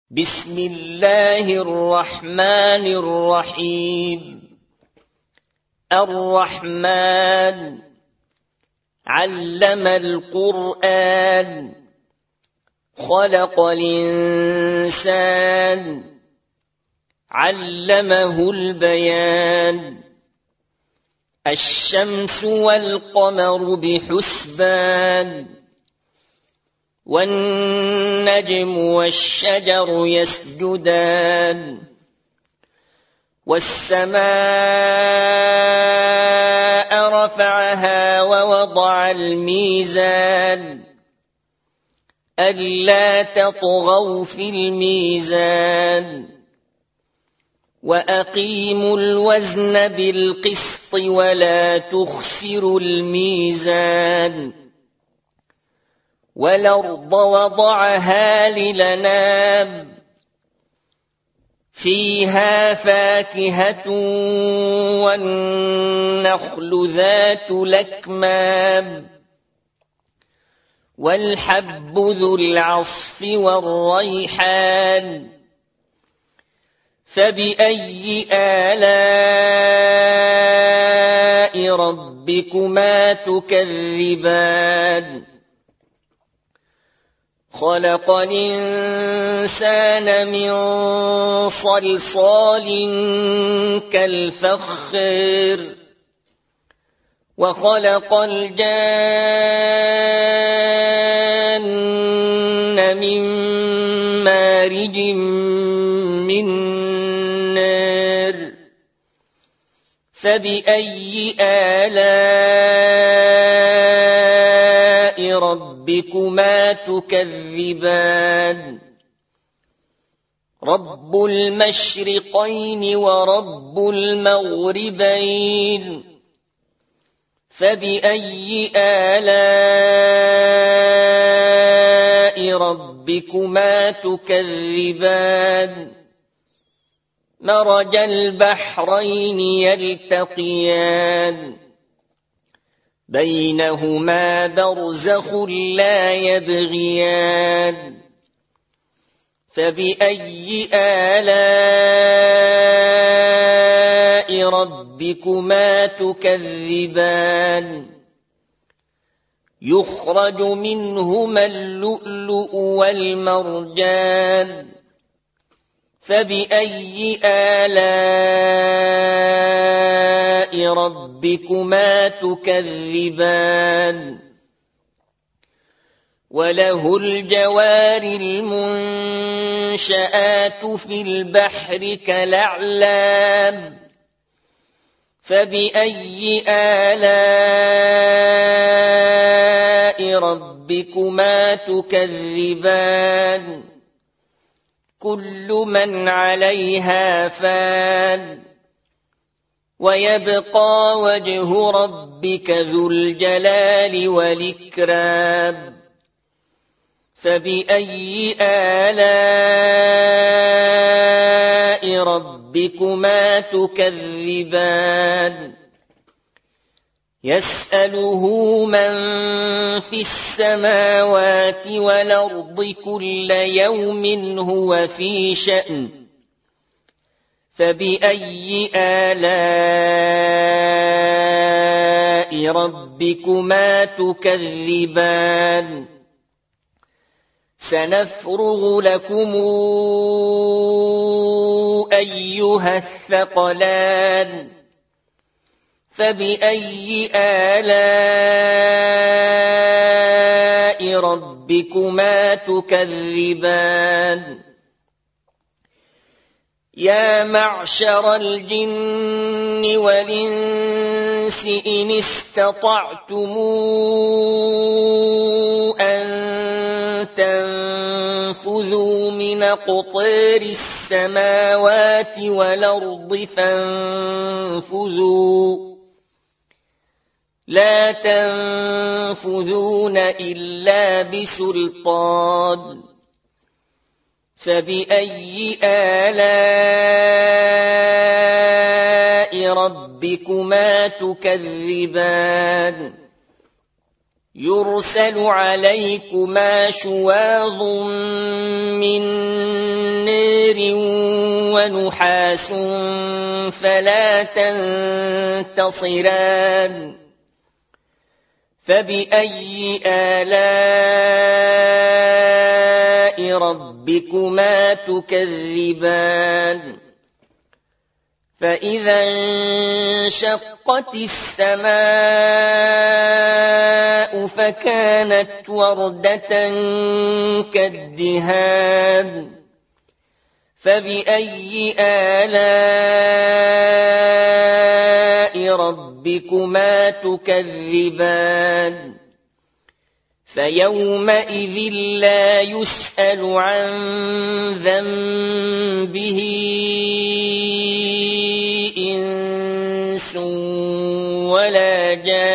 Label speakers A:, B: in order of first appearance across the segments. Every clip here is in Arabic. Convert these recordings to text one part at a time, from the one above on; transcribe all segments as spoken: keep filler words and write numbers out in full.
A: بسم الله الرحمن الرحيم. الرحمن علم القرآن خلق الإنسان علمه البيان. الشمس والقمر بحسبان والنجم والشجر يسجدان والسماء رفعها ووضع الميزان ألا تطغوا في الميزان وأقيموا الوزن بالقسط ولا تخسروا الميزان. والأرض وضعها للأنام فيها فاكهة والنخل ذات الأكمام والحب ذو العصف والريحان. فبأي آلاء ربكما تكذبان؟ خلق الإنسان من صلصال كالفخار وخلق الجان من مارج من نار. فبأي آلاء ربكما تكذبان؟ رب المشرقين ورب المغربين. فبأي آلاء ربكما تكذبان؟ مرج البحرين يلتقيان بينهما برزخ لا يبغيان. فبأي آلاء ربكما تكذبان؟ يخرج منهما اللؤلؤ والمرجان. فبأي آلاء ربكما تكذبان؟ وله الجوار المنشآت في البحر كالأعلام. فبأي آلاء ربكما تكذبان؟ كل من عليها فان ويبقى وجه ربك ذو الجلال والإكرام. فبأي آلاء ربكما تكذبان؟ يسأله من في السماوات والأرض كل يوم هو في شأن. فبأي آلاء ربكما تكذبان؟ سنفرغ لكم أيها الثقلان. فبأي آلاء ربكما تكذبان؟ يا معشر الجن والإنس إن استطعتم أن تنفذوا من أقطار السماوات والأرض فانفذوا لا تنفذون إلا بسلطان. فبأي آلاء ربكما تكذبان؟ يرسل عليكما شواظ من حجر ونحاس فلا تنتصران فبأي آلاء ربكما تكذبان فإذا انشقت السماء فكانت وردة كالدهان فبأي آلاء ربكما تكذبان فيومئذ لا يسأل عن ذنبه إنس ولا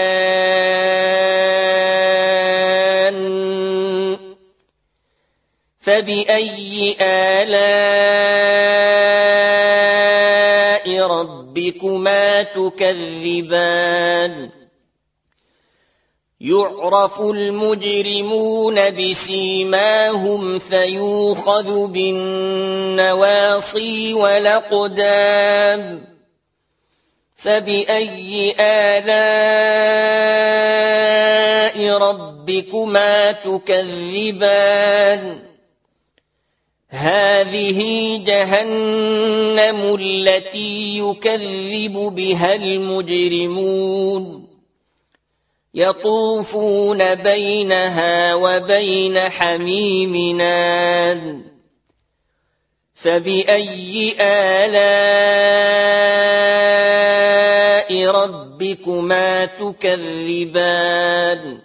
A: جان فبأي آلاء ربكما تكذبان يعرف المجرمون بسيماهم فيوخذ بالنواصي والأقدام فبأي آلاء ربكما تكذبان هذه جهنم التي يكذب بها المجرمون يطوفون بينها وبين حميم آن فبأي آلاء ربكما تكذبان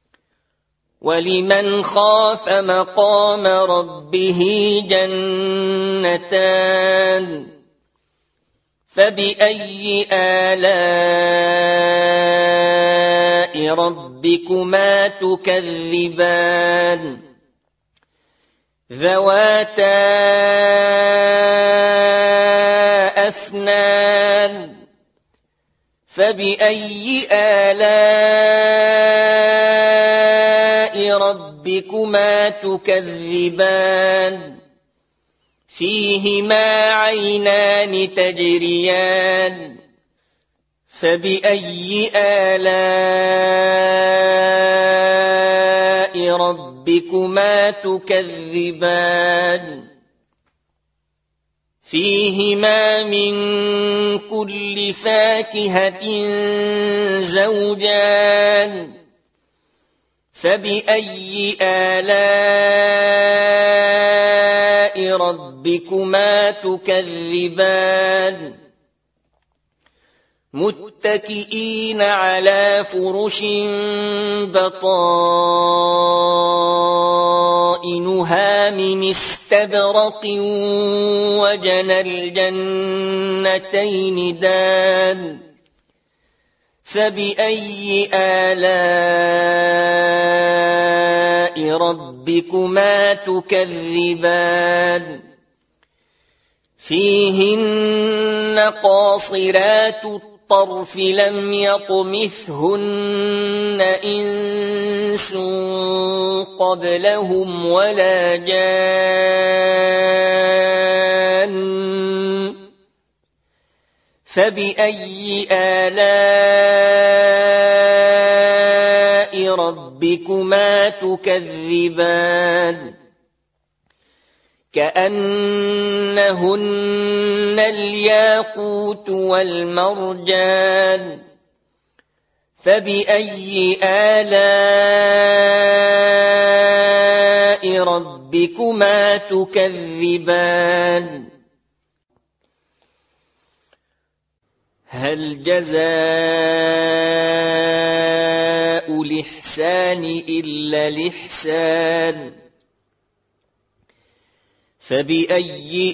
A: ولمن خاف مقام ربه جنتان فبأي آلاء ربكما تكذبان ذواتا أفنان فبأي آلاء ربكما تكذبان فيهما عينان تجريان فبأي آلاء ربكما تكذبان فيهما من كل فاكهة زوجان فبأي آلاء ربكما تكذبان متكئين على فرش بطائنها من استبرق وجنى الجنتين دان فبأي آلاء ربكما تكذبان فيهن قاصرات الطرف لم يطمثهن إنس قبلهم ولا جان فبأي آلاء ربكما تكذبان كأنهن الياقوت والمرجان فبأي آلاء ربكما تكذبان هل جزاء الإحسان إلا الإحسان فبأي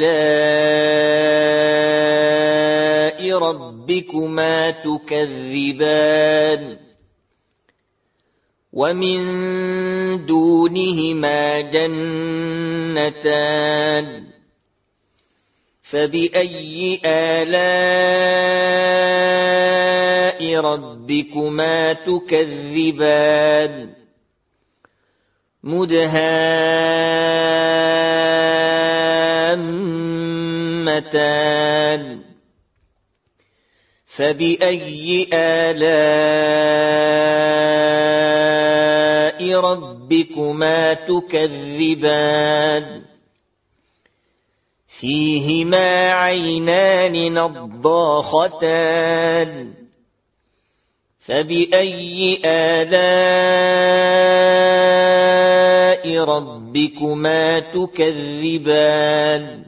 A: آلاء ربكما تكذبان ومن دونهما جنتان فبأي آلاء ربكما تكذبان مدهامتان متان فبأي آلاء ربكما تكذبان فيهما عينان نضاختان فبأي آلاء ربكما تكذبان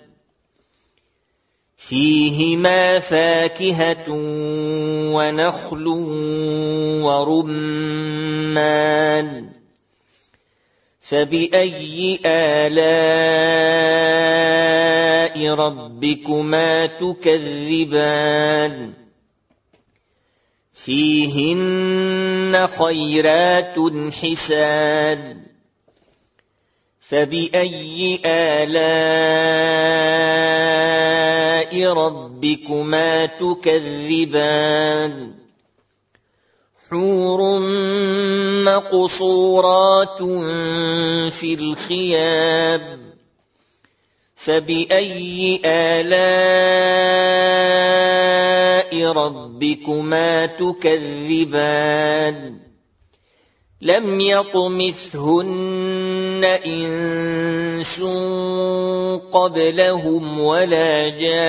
A: فيهما فاكهة ونخل ورمان فبأي آلاء ربكما تكذبان فيهن خيرات حسان فبأي آلاء ربكما تكذبان حور مقصورات في الخيام فبأي آلاء ربكما تكذبان لم يطمثهن إنس قبلهم ولا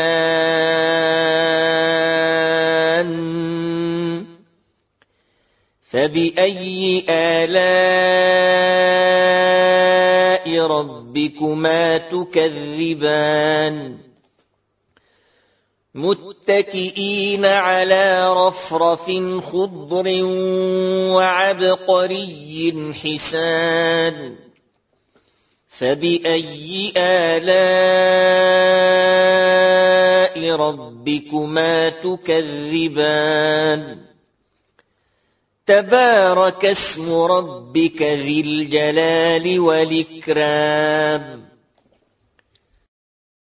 A: جان فبأي آلاء ربكما تكذبان متكئين على رفرف خضر وعبقري حسان فبأي آلاء ربكما تكذبان تبارك اسم ربك ذي الجلال والإكرام